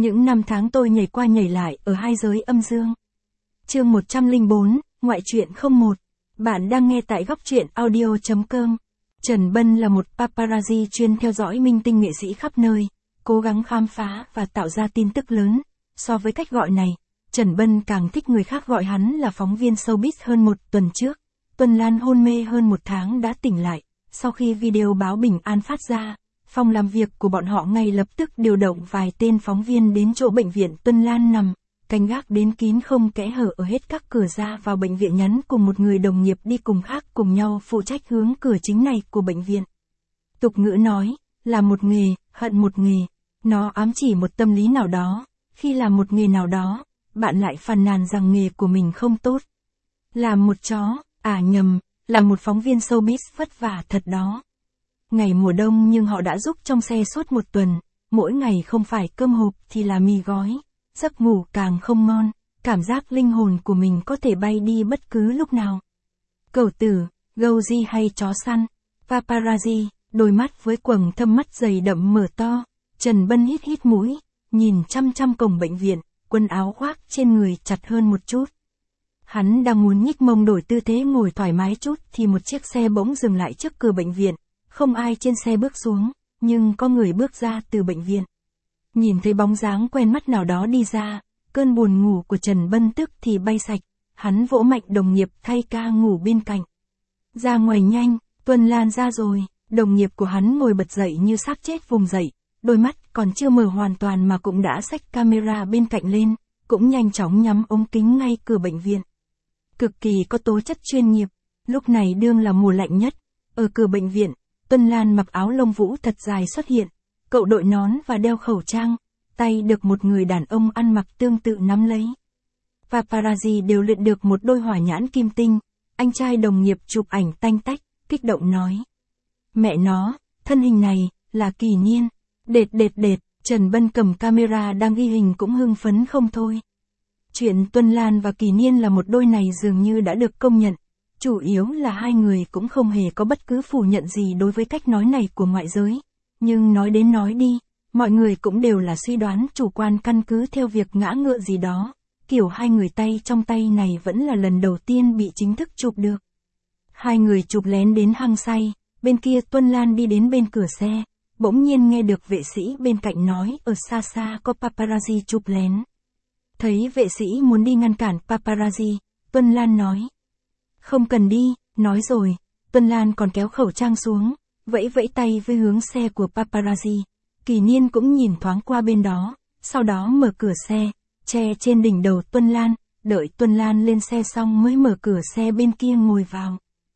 Những năm tháng tôi nhảy qua nhảy lại ở hai giới âm dương. Chương 104, Ngoại truyện 01. Bạn đang nghe tại góc truyện audio.com. Trần Bân là một paparazzi chuyên theo dõi minh tinh nghệ sĩ khắp nơi, cố gắng khám phá và tạo ra tin tức lớn. So với cách gọi này, Trần Bân càng thích người khác gọi hắn là phóng viên showbiz. Hơn một tuần trước, Tuân Lan hôn mê hơn một tháng đã tỉnh lại. Sau khi video báo bình an phát ra, phòng làm việc của bọn họ ngay lập tức điều động vài tên phóng viên đến chỗ bệnh viện Tuân Lan nằm, canh gác đến kín không kẽ hở ở hết các cửa ra vào bệnh viện, nhắn cùng một người đồng nghiệp đi cùng khác cùng nhau phụ trách hướng cửa chính này của bệnh viện. Tục ngữ nói, làm một nghề, hận một nghề, nó ám chỉ một tâm lý nào đó, khi làm một nghề nào đó, bạn lại phàn nàn rằng nghề của mình không tốt. Làm một chó, nhầm, là một phóng viên showbiz vất vả thật đó. Ngày mùa đông nhưng họ đã giúp trong xe suốt một tuần, mỗi ngày không phải cơm hộp thì là mì gói, giấc ngủ càng không ngon, cảm giác linh hồn của mình có thể bay đi bất cứ lúc nào. Cẩu tử, gâu di hay chó săn, paparazzi, đôi mắt với quầng thâm mắt dày đậm mở to, Trần Bân hít hít mũi, nhìn chăm chăm cổng bệnh viện, quần áo khoác trên người chặt hơn một chút. Hắn đang muốn nhích mông đổi tư thế ngồi thoải mái chút thì một chiếc xe bỗng dừng lại trước cửa bệnh viện. Không ai trên xe bước xuống, nhưng có người bước ra từ bệnh viện. Nhìn thấy bóng dáng quen mắt nào đó đi ra, cơn buồn ngủ của Trần Bân tức thì bay sạch, hắn vỗ mạnh đồng nghiệp thay ca ngủ bên cạnh. Ra ngoài nhanh, Tuân Lan ra rồi, đồng nghiệp của hắn ngồi bật dậy như xác chết vùng dậy, đôi mắt còn chưa mở hoàn toàn mà cũng đã xách camera bên cạnh lên, cũng nhanh chóng nhắm ống kính ngay cửa bệnh viện. Cực kỳ có tố chất chuyên nghiệp, lúc này đương là mùa lạnh nhất, ở cửa bệnh viện. Tuân Lan mặc áo lông vũ thật dài xuất hiện, cậu đội nón và đeo khẩu trang, tay được một người đàn ông ăn mặc tương tự nắm lấy. Paparazzi đều luyện được một đôi hỏa nhãn kim tinh, anh trai đồng nghiệp chụp ảnh tanh tách, kích động nói. Mẹ nó, thân hình này, là Kỳ Niên, đệt, Trần Bân cầm camera đang ghi hình cũng hưng phấn không thôi. Chuyện Tuân Lan và Kỳ Niên là một đôi này dường như đã được công nhận. Chủ yếu là hai người cũng không hề có bất cứ phủ nhận gì đối với cách nói này của ngoại giới. Nhưng nói đến nói đi, mọi người cũng đều là suy đoán chủ quan căn cứ theo việc ngã ngựa gì đó. Kiểu hai người tay trong tay này vẫn là lần đầu tiên bị chính thức chụp được. Hai người chụp lén đến hăng say, bên kia Tuân Lan đi đến bên cửa xe, bỗng nhiên nghe được vệ sĩ bên cạnh nói ở xa xa có paparazzi chụp lén. Thấy vệ sĩ muốn đi ngăn cản paparazzi, Tuân Lan nói. Không cần đi, nói rồi, Tuân Lan còn kéo khẩu trang xuống, vẫy tay với hướng xe của paparazzi. Kỳ Niên cũng nhìn thoáng qua bên đó, sau đó mở cửa xe, che trên đỉnh đầu Tuân Lan, đợi Tuân Lan lên xe xong mới mở cửa xe bên kia ngồi vào.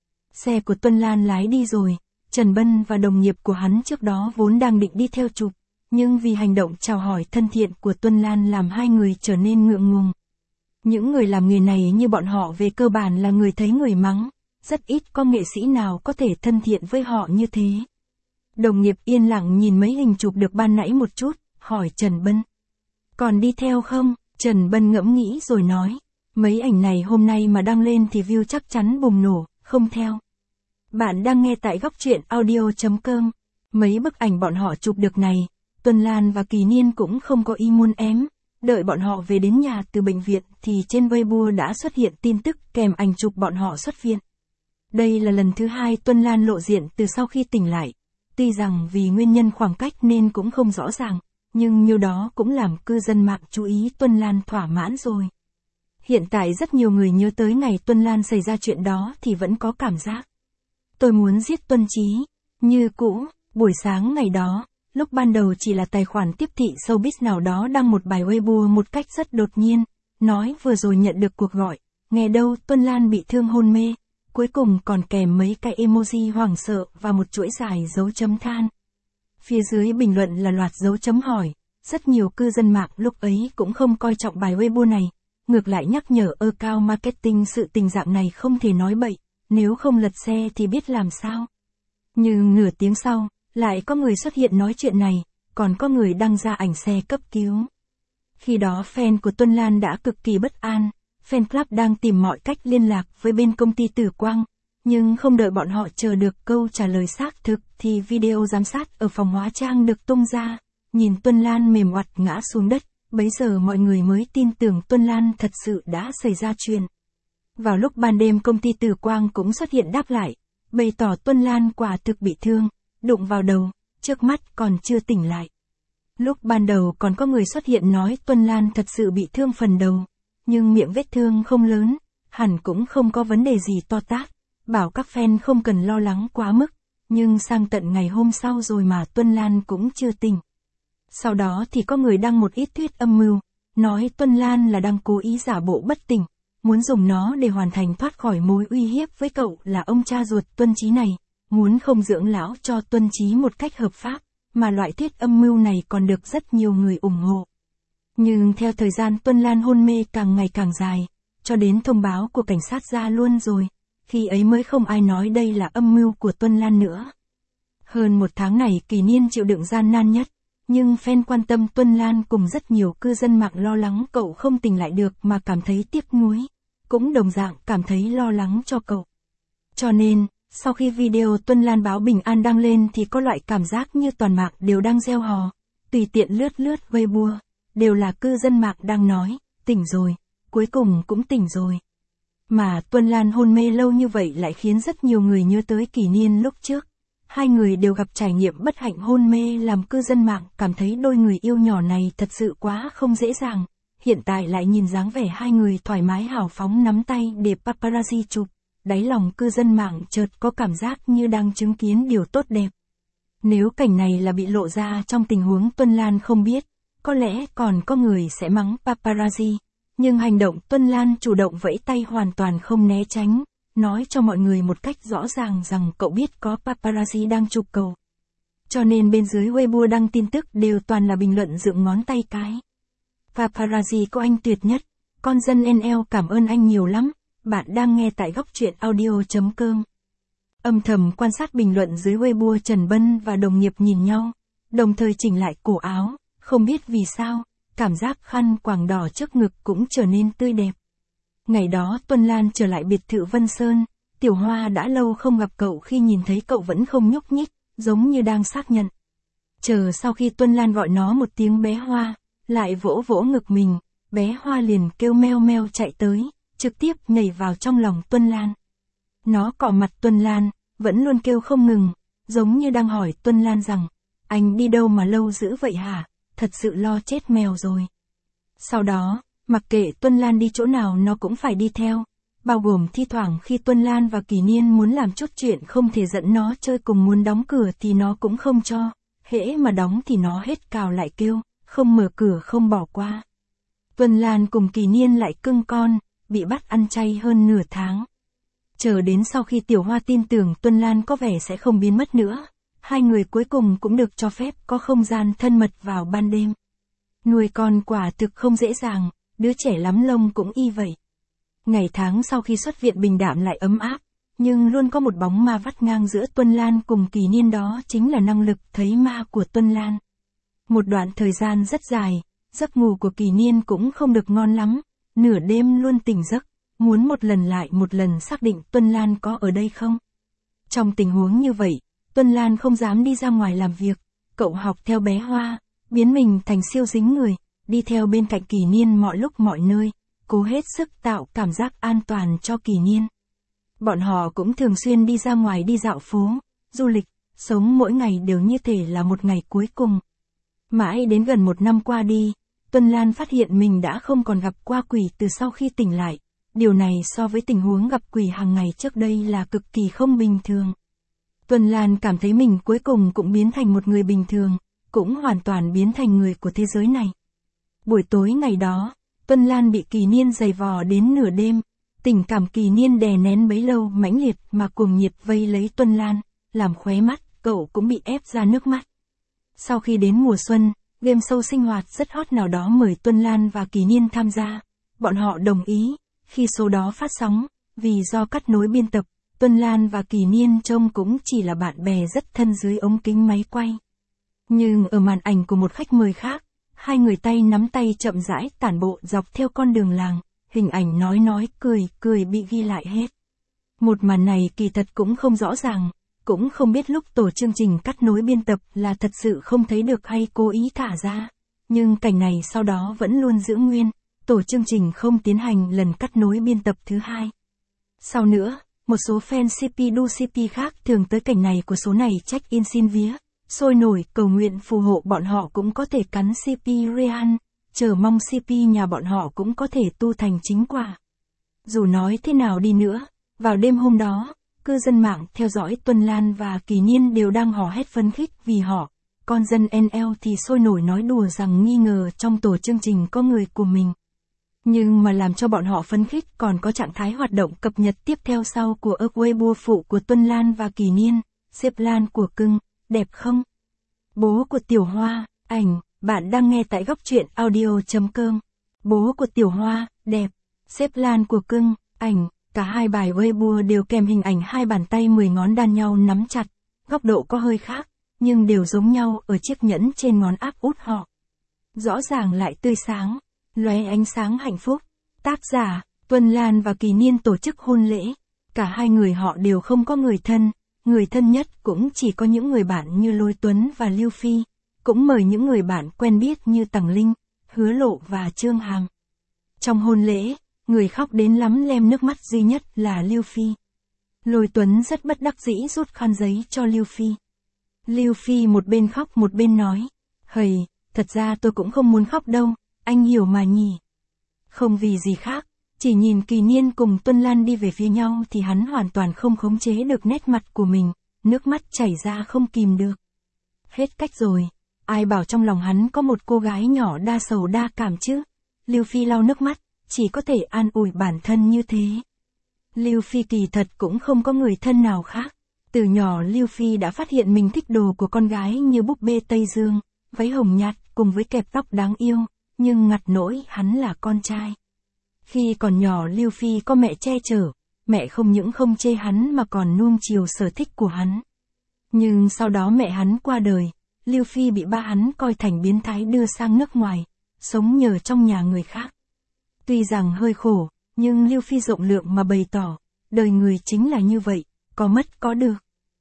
Xe của Tuân Lan lái đi rồi, Trần Bân và đồng nghiệp của hắn trước đó vốn đang định đi theo chụp, nhưng vì hành động chào hỏi thân thiện của Tuân Lan làm hai người trở nên ngượng ngùng. Những người làm nghề này như bọn họ về cơ bản là người thấy người mắng, rất ít có nghệ sĩ nào có thể thân thiện với họ như thế. Đồng nghiệp yên lặng nhìn mấy hình chụp được ban nãy một chút, hỏi Trần Bân. Còn đi theo không? Trần Bân ngẫm nghĩ rồi nói. Mấy ảnh này hôm nay mà đăng lên thì view chắc chắn bùng nổ, không theo. Bạn đang nghe tại góc truyện audio.com. Mấy bức ảnh bọn họ chụp được này, Tuân Lan và Kỳ Niên cũng không có ý muốn ém. Đợi bọn họ về đến nhà từ bệnh viện thì trên Weibo đã xuất hiện tin tức kèm ảnh chụp bọn họ xuất viện. Đây là lần thứ hai Tuân Lan lộ diện từ sau khi tỉnh lại. Tuy rằng vì nguyên nhân khoảng cách nên cũng không rõ ràng, nhưng nhiêu đó cũng làm cư dân mạng chú ý Tuân Lan thỏa mãn rồi. Hiện tại rất nhiều người nhớ tới ngày Tuân Lan xảy ra chuyện đó thì vẫn có cảm giác. Tôi muốn giết Tuân Chí. Như cũ, buổi sáng ngày đó, lúc ban đầu chỉ là tài khoản tiếp thị showbiz nào đó đăng một bài Weibo một cách rất đột nhiên, nói vừa rồi nhận được cuộc gọi, nghe đâu Tuân Lan bị thương hôn mê, cuối cùng còn kèm mấy cái emoji hoảng sợ và một chuỗi dài dấu chấm than. Phía dưới bình luận là loạt dấu chấm hỏi, rất nhiều cư dân mạng lúc ấy cũng không coi trọng bài Weibo này, ngược lại nhắc nhở cao marketing sự tình dạng này không thể nói bậy, nếu không lật xe thì biết làm sao. Nhưng nửa tiếng sau, lại có người xuất hiện nói chuyện này, còn có người đăng ra ảnh xe cấp cứu. Khi đó fan của Tuân Lan đã cực kỳ bất an, fan club đang tìm mọi cách liên lạc với bên công ty Tử Quang, nhưng không đợi bọn họ chờ được câu trả lời xác thực thì video giám sát ở phòng hóa trang được tung ra, nhìn Tuân Lan mềm oặt ngã xuống đất, bấy giờ mọi người mới tin tưởng Tuân Lan thật sự đã xảy ra chuyện. Vào lúc ban đêm công ty Tử Quang cũng xuất hiện đáp lại, bày tỏ Tuân Lan quả thực bị thương, đụng vào đầu, trước mắt còn chưa tỉnh lại. Lúc ban đầu còn có người xuất hiện nói Tuân Lan thật sự bị thương phần đầu, nhưng miệng vết thương không lớn, hẳn cũng không có vấn đề gì to tát, bảo các fan không cần lo lắng quá mức, nhưng sang tận ngày hôm sau rồi mà Tuân Lan cũng chưa tỉnh. Sau đó thì có người đăng một ít thuyết âm mưu, nói Tuân Lan là đang cố ý giả bộ bất tỉnh, muốn dùng nó để hoàn thành thoát khỏi mối uy hiếp với cậu là ông cha ruột Tuân Chí này, muốn không dưỡng lão cho Tuân Chí một cách hợp pháp, mà loại thuyết âm mưu này còn được rất nhiều người ủng hộ. Nhưng theo thời gian Tuân Lan hôn mê càng ngày càng dài, cho đến thông báo của cảnh sát ra luôn rồi, khi ấy mới không ai nói đây là âm mưu của Tuân Lan nữa. Hơn một tháng này Kỳ Niên chịu đựng gian nan nhất, nhưng fan quan tâm Tuân Lan cùng rất nhiều cư dân mạng lo lắng cậu không tỉnh lại được mà cảm thấy tiếc nuối, cũng đồng dạng cảm thấy lo lắng cho cậu. Cho nên, sau khi video Tuân Lan báo bình an đăng lên thì có loại cảm giác như toàn mạng đều đang reo hò, tùy tiện lướt Weibo, đều là cư dân mạng đang nói, tỉnh rồi, cuối cùng cũng tỉnh rồi. Mà Tuân Lan hôn mê lâu như vậy lại khiến rất nhiều người nhớ tới Kỳ Niên lúc trước. Hai người đều gặp trải nghiệm bất hạnh hôn mê làm cư dân mạng cảm thấy đôi người yêu nhỏ này thật sự quá không dễ dàng. Hiện tại lại nhìn dáng vẻ hai người thoải mái hào phóng nắm tay để paparazzi chụp, đáy lòng cư dân mạng chợt có cảm giác như đang chứng kiến điều tốt đẹp. Nếu cảnh này là bị lộ ra trong tình huống Tuân Lan không biết, có lẽ còn có người sẽ mắng paparazzi, nhưng hành động Tuân Lan chủ động vẫy tay hoàn toàn không né tránh, nói cho mọi người một cách rõ ràng rằng cậu biết có paparazzi đang chụp cậu. Cho nên bên dưới Weibo đăng tin tức đều toàn là bình luận dựng ngón tay cái. Paparazzi của anh tuyệt nhất, con dân NL cảm ơn anh nhiều lắm, bạn đang nghe tại góc truyện audio.com. Âm thầm quan sát bình luận dưới Weibo, Trần Bân và đồng nghiệp nhìn nhau, đồng thời chỉnh lại cổ áo, không biết vì sao, cảm giác khăn quàng đỏ trước ngực cũng trở nên tươi đẹp. Ngày đó Tuân Lan trở lại biệt thự Vân Sơn, Tiểu Hoa đã lâu không gặp cậu, khi nhìn thấy cậu vẫn không nhúc nhích, giống như đang xác nhận. Chờ sau khi Tuân Lan gọi nó một tiếng bé Hoa, lại vỗ vỗ ngực mình, bé Hoa liền kêu meo meo chạy tới, trực tiếp nhảy vào trong lòng Tuân Lan. Nó cọ mặt Tuân Lan, vẫn luôn kêu không ngừng, giống như đang hỏi Tuân Lan rằng, anh đi đâu mà lâu dữ vậy hả, thật sự lo chết mèo rồi. Sau đó, mặc kệ Tuân Lan đi chỗ nào nó cũng phải đi theo, bao gồm thi thoảng khi Tuân Lan và Kỳ Niên muốn làm chút chuyện không thể dẫn nó chơi cùng, muốn đóng cửa thì nó cũng không cho, hễ mà đóng thì nó hết cào lại kêu, không mở cửa không bỏ qua. Tuân Lan cùng Kỳ Niên lại cưng con, bị bắt ăn chay hơn nửa tháng. Chờ đến sau khi Tiểu Hoa tin tưởng Tuân Lan có vẻ sẽ không biến mất nữa, hai người cuối cùng cũng được cho phép có không gian thân mật vào ban đêm. Nuôi con quả thực không dễ dàng, đứa trẻ lắm lông cũng y vậy. Ngày tháng sau khi xuất viện bình đạm lại ấm áp, nhưng luôn có một bóng ma vắt ngang giữa Tuân Lan cùng Kỳ Niên, đó chính là năng lực thấy ma của Tuân Lan. Một đoạn thời gian rất dài, giấc ngủ của Kỳ Niên cũng không được ngon lắm, nửa đêm luôn tỉnh giấc, muốn một lần lại một lần xác định Tuân Lan có ở đây không. Trong tình huống như vậy, Tuân Lan không dám đi ra ngoài làm việc, cậu học theo bé Hoa, biến mình thành siêu dính người, đi theo bên cạnh Kỳ Niên mọi lúc mọi nơi, cố hết sức tạo cảm giác an toàn cho Kỳ Niên. Bọn họ cũng thường xuyên đi ra ngoài đi dạo phố, du lịch, sống mỗi ngày đều như thể là một ngày cuối cùng. Mãi đến gần một năm qua đi, Tuân Lan phát hiện mình đã không còn gặp qua quỷ từ sau khi tỉnh lại. Điều này so với tình huống gặp quỷ hàng ngày trước đây là cực kỳ không bình thường. Tuân Lan cảm thấy mình cuối cùng cũng biến thành một người bình thường, cũng hoàn toàn biến thành người của thế giới này. Buổi tối ngày đó, Tuân Lan bị Kỳ Niên giày vò đến nửa đêm, tình cảm Kỳ Niên đè nén bấy lâu mãnh liệt mà cuồng nhiệt vây lấy Tuân Lan, làm khóe mắt cậu cũng bị ép ra nước mắt. Sau khi đến mùa xuân, game show sinh hoạt rất hot nào đó mời Tuân Lan và Kỳ Niên tham gia. Bọn họ đồng ý, khi số đó phát sóng, vì do cắt nối biên tập, Tuân Lan và Kỳ Niên trông cũng chỉ là bạn bè rất thân dưới ống kính máy quay. Nhưng ở màn ảnh của một khách mời khác, hai người tay nắm tay chậm rãi tản bộ dọc theo con đường làng, hình ảnh nói cười bị ghi lại hết. Một màn này kỳ thật cũng không rõ ràng, cũng không biết lúc tổ chương trình cắt nối biên tập là thật sự không thấy được hay cố ý thả ra. nhưng cảnh này sau đó vẫn luôn giữ nguyên, tổ chương trình không tiến hành lần cắt nối biên tập thứ hai. Sau nữa, một số fan CP đu CP khác thường tới cảnh này của số này check-in xin vía, sôi nổi cầu nguyện phù hộ bọn họ cũng có thể cắn CP Rehan, chờ mong CP nhà bọn họ cũng có thể tu thành chính quả. Dù nói thế nào đi nữa, vào đêm hôm đó, cư dân mạng theo dõi Tuân Lan và Kỳ Niên đều đang hò hét phấn khích vì họ, con dân NL thì sôi nổi nói đùa rằng nghi ngờ trong tổ chương trình có người của mình. Nhưng mà làm cho bọn họ phấn khích còn có trạng thái hoạt động cập nhật tiếp theo sau của Weibo phụ của Tuân Lan và Kỳ Niên, xếp Lan của cưng, đẹp không? Bố của Tiểu Hoa, ảnh, bạn đang nghe tại góc truyện audio.com. Bố của Tiểu Hoa, đẹp, xếp Lan của cưng, ảnh, cả hai bài Weibo đều kèm hình ảnh hai bàn tay 10 ngón đan nhau nắm chặt, góc độ có hơi khác, nhưng đều giống nhau ở chiếc nhẫn trên ngón áp út họ. Rõ ràng lại tươi sáng, lóe ánh sáng hạnh phúc. Tác giả, Tuân Lan và Kỳ Niên tổ chức hôn lễ. Cả hai người họ đều không có người thân nhất cũng chỉ có những người bạn như Lôi Tuấn và Lưu Phi, cũng mời những người bạn quen biết như Tằng Linh, Hứa Lộ và Trương Hàm. Trong hôn lễ, người khóc đến lắm lem nước mắt duy nhất là Lưu Phi. Lôi Tuấn rất bất đắc dĩ rút khăn giấy cho Lưu Phi. Lưu Phi một bên khóc một bên nói, hầy, thật ra tôi cũng không muốn khóc đâu, anh hiểu mà nhỉ. Không vì gì khác, chỉ nhìn Kỳ Niên cùng Tuân Lan đi về phía nhau thì hắn hoàn toàn không khống chế được nét mặt của mình, nước mắt chảy ra không kìm được. Hết cách rồi, ai bảo trong lòng hắn có một cô gái nhỏ đa sầu đa cảm chứ. Lưu Phi lau nước mắt, chỉ có thể an ủi bản thân như thế. Lưu Phi kỳ thật cũng không có người thân nào khác. Từ nhỏ Lưu Phi đã phát hiện mình thích đồ của con gái như búp bê Tây Dương, váy hồng nhạt cùng với kẹp tóc đáng yêu, nhưng ngặt nỗi hắn là con trai. Khi còn nhỏ Lưu Phi có mẹ che chở, mẹ không những không chê hắn mà còn nuông chiều sở thích của hắn. Nhưng sau đó mẹ hắn qua đời, Lưu Phi bị ba hắn coi thành biến thái đưa sang nước ngoài, sống nhờ trong nhà người khác. Tuy rằng hơi khổ, nhưng Lưu Phi rộng lượng mà bày tỏ, đời người chính là như vậy, có mất có được.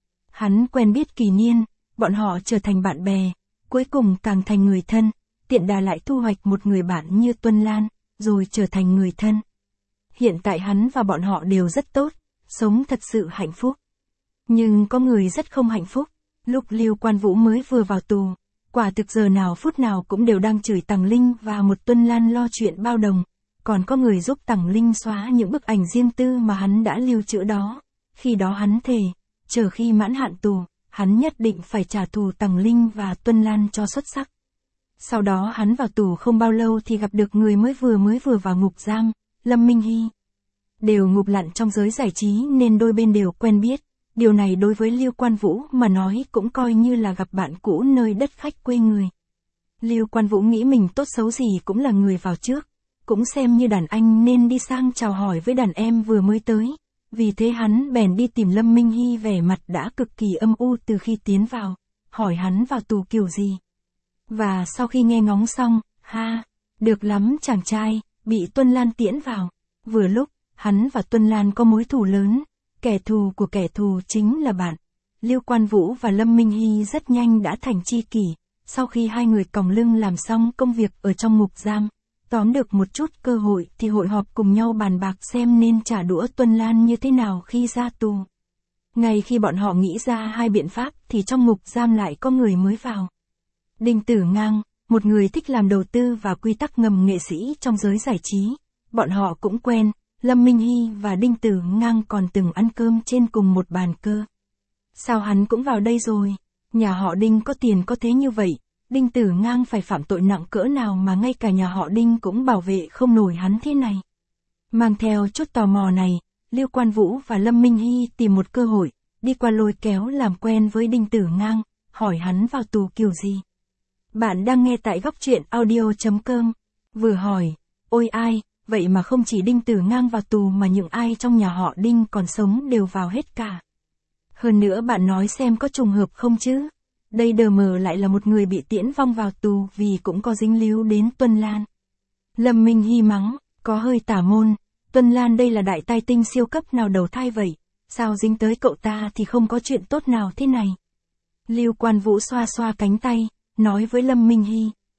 Hắn quen biết Kỳ Niên, bọn họ trở thành bạn bè, cuối cùng càng thành người thân, tiện đà lại thu hoạch một người bạn như Tuân Lan, rồi trở thành người thân. Hiện tại hắn và bọn họ đều rất tốt, sống thật sự hạnh phúc. Nhưng có người rất không hạnh phúc, lúc Lưu Quan Vũ mới vừa vào tù, quả thực giờ nào phút nào cũng đều đang chửi Tằng Linh và một Tuân Lan lo chuyện bao đồng, còn có người giúp Tằng Linh xóa những bức ảnh riêng tư mà hắn đã lưu trữ đó. Khi đó hắn thề, chờ khi mãn hạn tù, hắn nhất định phải trả thù Tằng Linh và Tuân Lan cho xuất sắc. Sau đó hắn vào tù không bao lâu thì gặp được người mới vừa vào ngục giam, Lâm Minh Hy. Đều ngục lặn trong giới giải trí nên đôi bên đều quen biết, điều này đối với Lưu Quan Vũ mà nói cũng coi như là gặp bạn cũ nơi đất khách quê người. Lưu Quan Vũ nghĩ mình tốt xấu gì cũng là người vào trước, cũng xem như đàn anh nên đi sang chào hỏi với đàn em vừa mới tới. Vì thế hắn bèn đi tìm Lâm Minh Hy vẻ mặt đã cực kỳ âm u từ khi tiến vào, hỏi hắn vào tù kiểu gì. Và sau khi nghe ngóng xong, ha, được lắm chàng trai, bị Tuân Lan tiễn vào. Vừa lúc, hắn và Tuân Lan có mối thù lớn, kẻ thù của kẻ thù chính là bạn. Lưu Quan Vũ và Lâm Minh Hy rất nhanh đã thành tri kỷ, sau khi hai người còng lưng làm xong công việc ở trong ngục giam, tóm được một chút cơ hội thì hội họp cùng nhau bàn bạc xem nên trả đũa Tuân Lan như thế nào khi ra tù. Ngay khi bọn họ nghĩ ra hai biện pháp thì trong ngục giam lại có người mới vào. Đinh Tử Ngang, một người thích làm đầu tư và quy tắc ngầm nghệ sĩ trong giới giải trí. Bọn họ cũng quen, Lâm Minh Hy và Đinh Tử Ngang còn từng ăn cơm trên cùng một bàn cơ. Sao hắn cũng vào đây rồi? Nhà họ Đinh có tiền có thế như vậy, Đinh Tử Ngang phải phạm tội nặng cỡ nào mà ngay cả nhà họ Đinh cũng bảo vệ không nổi hắn thế này. Mang theo chút tò mò này, Lưu Quan Vũ và Lâm Minh Hy tìm một cơ hội, đi qua lôi kéo làm quen với Đinh Tử Ngang, hỏi hắn vào tù kiểu gì. Bạn đang nghe tại góc truyện audio.com. Vừa hỏi, ôi ai, vậy mà không chỉ Đinh Tử Ngang vào tù mà những ai trong nhà họ Đinh còn sống đều vào hết cả. Hơn nữa bạn nói xem có trùng hợp không chứ? Đây đờ mờ lại là một người bị tiễn vong vào tù vì cũng có dính líu đến Tuân Lan. Lâm Minh Hy mắng, có hơi tả môn, Tuân Lan đây là đại tai tinh siêu cấp nào đầu thai vậy, sao dính tới cậu ta thì không có chuyện tốt nào thế này. Lưu Quan Vũ xoa xoa cánh tay, nói với Lâm Minh Hy.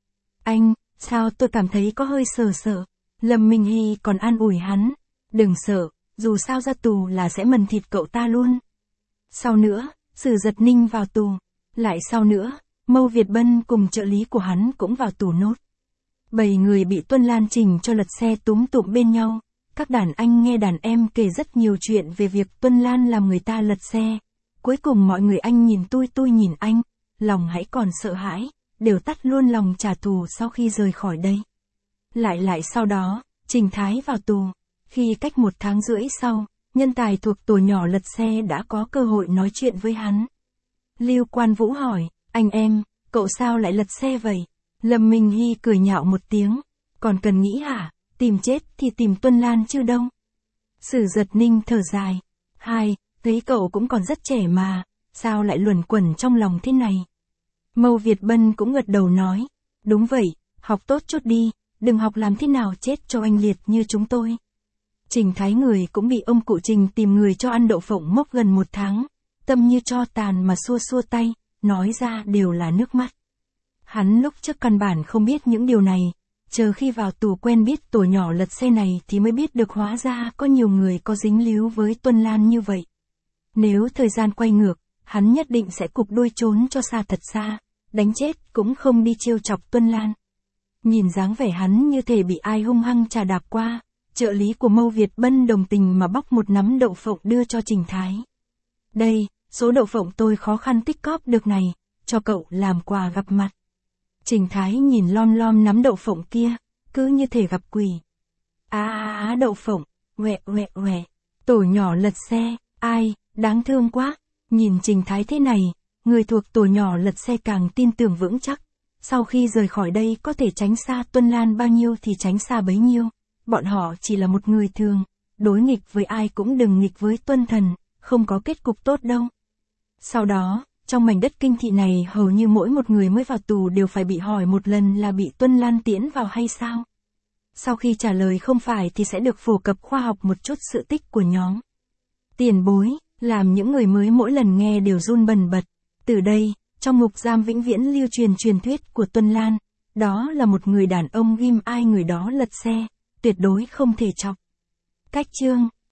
Anh, sao tôi cảm thấy có hơi sợ sợ. Lâm Minh Hy còn an ủi hắn. Đừng sợ, dù sao ra tù là sẽ mần thịt cậu ta luôn. Sau nữa, Sử Giật Ninh vào tù. Lại sau nữa, Mâu Việt Bân cùng trợ lý của hắn cũng vào tù nốt. 7 người bị Tuân Lan trình cho lật xe túm tụm bên nhau. Các đàn anh nghe đàn em kể rất nhiều chuyện về việc Tuân Lan làm người ta lật xe. Cuối cùng mọi người anh nhìn tôi nhìn anh, lòng hãy còn sợ hãi, đều tắt luôn lòng trả thù sau khi rời khỏi đây. Lại sau đó, Trình Thái vào tù. Khi cách 1 tháng rưỡi sau, nhân tài thuộc tổ nhỏ lật xe đã có cơ hội nói chuyện với hắn. Lưu Quan Vũ hỏi, anh em, cậu sao lại lật xe vậy? Lâm Minh Hy cười nhạo một tiếng, còn cần nghĩ hả, tìm chết thì tìm Tuân Lan chứ đâu. Sử Giật Ninh thở dài, thấy cậu cũng còn rất trẻ mà, sao lại luẩn quẩn trong lòng thế này? Mâu Việt Bân cũng gật đầu nói, đúng vậy, học tốt chút đi, đừng học làm thế nào chết cho oanh liệt như chúng tôi. Trình Thái người cũng bị ông cụ Trình tìm người cho ăn đậu phộng mốc gần 1 tháng, tâm như tro tàn mà xua tay, nói ra đều là nước mắt. Hắn lúc trước căn bản không biết những điều này, chờ khi vào tù quen biết tổ nhỏ lật xe này thì mới biết được hóa ra có nhiều người có dính líu với Tuân Lan như vậy. Nếu thời gian quay ngược, hắn nhất định sẽ cụp đuôi trốn cho xa thật xa, đánh chết cũng không đi trêu chọc Tuân Lan. Nhìn dáng vẻ hắn như thể bị ai hung hăng chà đạp qua, trợ lý của Mâu Việt Bân đồng tình mà bóc một nắm đậu phộng đưa cho Trình Thái. Đây, số đậu phộng tôi khó khăn tích cóp được này, cho cậu làm quà gặp mặt. Trình Thái nhìn lom nắm đậu phộng kia, cứ như thể gặp quỷ. Đậu phộng, uẹ. Tổ nhỏ lật xe, ai, đáng thương quá. Nhìn Trình Thái thế này, người thuộc tổ nhỏ lật xe càng tin tưởng vững chắc. Sau khi rời khỏi đây có thể tránh xa Tuân Lan bao nhiêu thì tránh xa bấy nhiêu. Bọn họ chỉ là một người thường, đối nghịch với ai cũng đừng nghịch với Tuân Thần, không có kết cục tốt đâu. Sau đó, trong mảnh đất kinh thị này hầu như mỗi một người mới vào tù đều phải bị hỏi một lần là bị Tuân Lan tiễn vào hay sao. Sau khi trả lời không phải thì sẽ được phổ cập khoa học một chút sự tích của nhóm tiền bối, làm những người mới mỗi lần nghe đều run bần bật. Từ đây, trong ngục giam vĩnh viễn lưu truyền truyền thuyết của Tuân Lan, đó là một người đàn ông ghim ai người đó lật xe, tuyệt đối không thể chọc. Cách chương